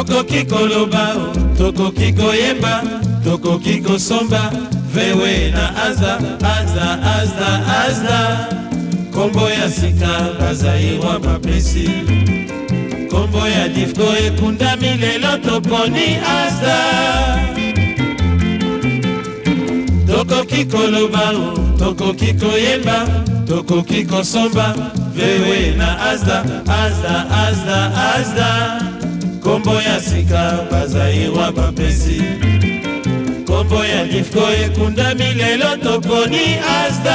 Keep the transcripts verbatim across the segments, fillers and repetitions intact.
Tokoki koloba, tokoki koyemba, tokoki kosomba, vewe na azda, azda, azda, azda. Kombo ya sika bazairwa bapesi, kombo ya difko ekundami lelo toponi azda. Tokoki koloba, tokoki koyemba, tokoki kosomba, vewe na azda, azda, azda, azda. Kombo ya sika bazairwa bapesi, kombo ya difko ekundami lelo toponi azda.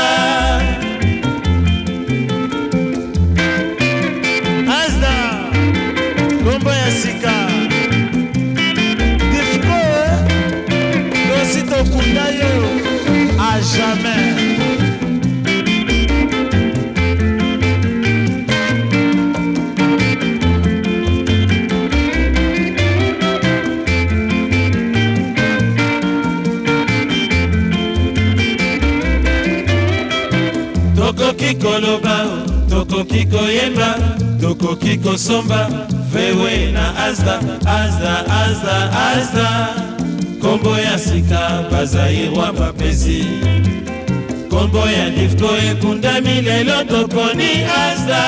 Azda, kombo ya sika difko dosi tokunda yo a jamais. Tokoki koloba, tokoki koyemba, tokoki kosomba, vewe na azda, azda, azda, azda. Kombo ya sika bazairwa bapesi, kombo ya difko ekundami lelo toponi azda.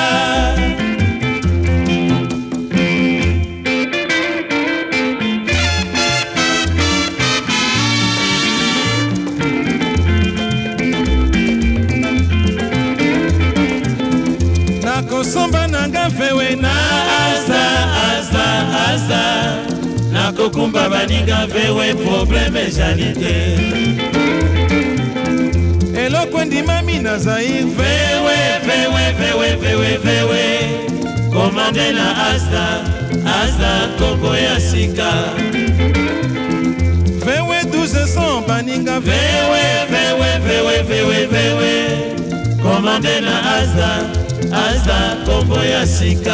Nakosomba nanga vewe na azda, azda, azda. Nakokumba baninga vewe probleme janite. Eloko ndima mina zair vewe, vewe, vewe, vewe, vewe. Komande na azda, azda kombo ya sika. Vewe douze cents baninga vewe, vewe, vewe, vewe, vewe. Komande na azda, azda kombo ya sika.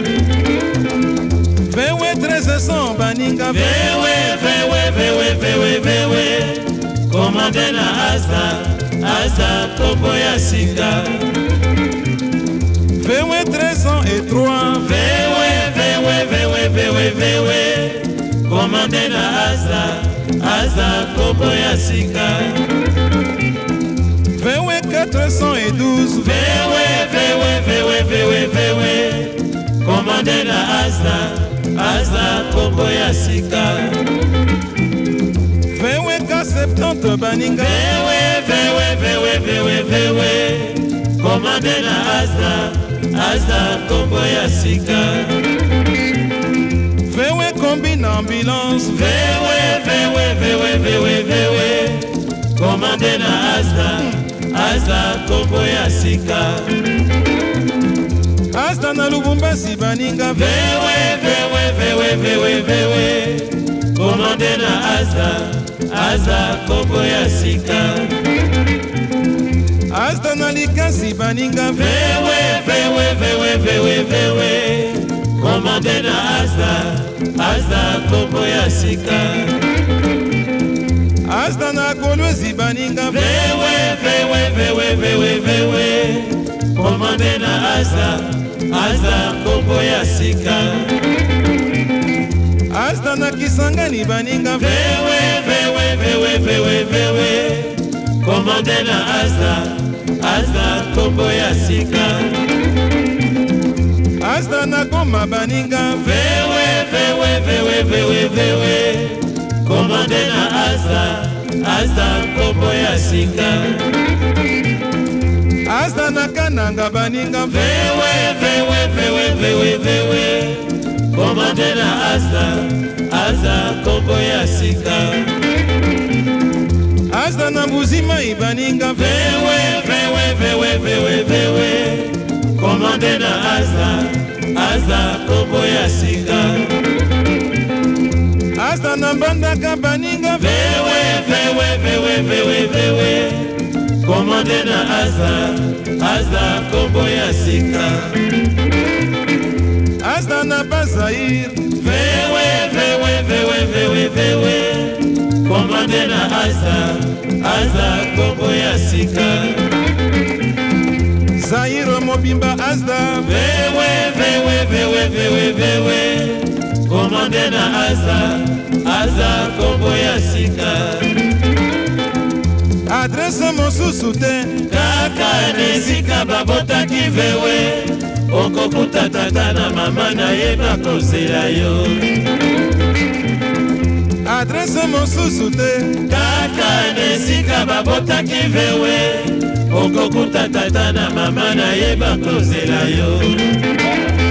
Vewe treize cents baninga vewe, vewe, vewe, vewe, vewe. Komande na azda, azda kombo ya sika. Vewe treize cents et trois, vewe, vewe, vewe, vewe, vewe. Komande na azda, azda kombo ya sika. Vewe quatre cents et douze, vewe, vewe, vewe, vewe, vewe. Komande na azda, azda kombo ya sika. Vewe ka septante baninga vewe, vewe, vewe, vewe, vewe. Komande na azda, azda kombo ya sika. Vewe kombi na ambulance vewe, vewe, vewe, vewe, vewe. Komande na azda, azda kombo ya sika. Azda na Lubumbashi baninga vewe, vewe, vewe, vewe, vewe. Komande na azda, azda kombo ya sika. Azda na Likasi baninga vewe, vewe, vewe, vewe, vewe. Komande na azda, azda kombo ya sika. Azda na Kolwezi baninga vewe, vewe, vewe, vewe, vewe. Komande na azda, azda kombo ya sika. Azda na Kisangani baninga vewe, vewe, vewe, vewe, vewe. Komande na azda, azda kombo ya sika. Azda na Goma baninga vewe, vewe, vewe, vewe, vewe. Komande na azda, azda kombo ya sika. Azda na Kananga baninga vewe, vewe, vewe, vewe, vewe. Komande na azda, azda kombo ya sika. Azda na Mbuzima ibaninga vewe, vewe, vewe, vewe, vewe. Komande na azda, azda kombo ya sika. Azda na Mbandaka baninga vewe, vewe, vewe, vewe, vewe. Komande na azda, azda kombo ya sika. Azda na Bazair vewe, vewe, vewe, vewe, vewe. Komande na azda, azda kombo ya sika. Zairo Mobimba azda vewe, vewe, vewe, vewe, vewe. komande na aza aza kombo ya sika adrese mosusu te kaka nesika babotaki vewe okokuta tata na mama na ye bakozela yo adrese mosusu te kaka nesika babotaki vewe okokuta tata na mama na ye bakozela yo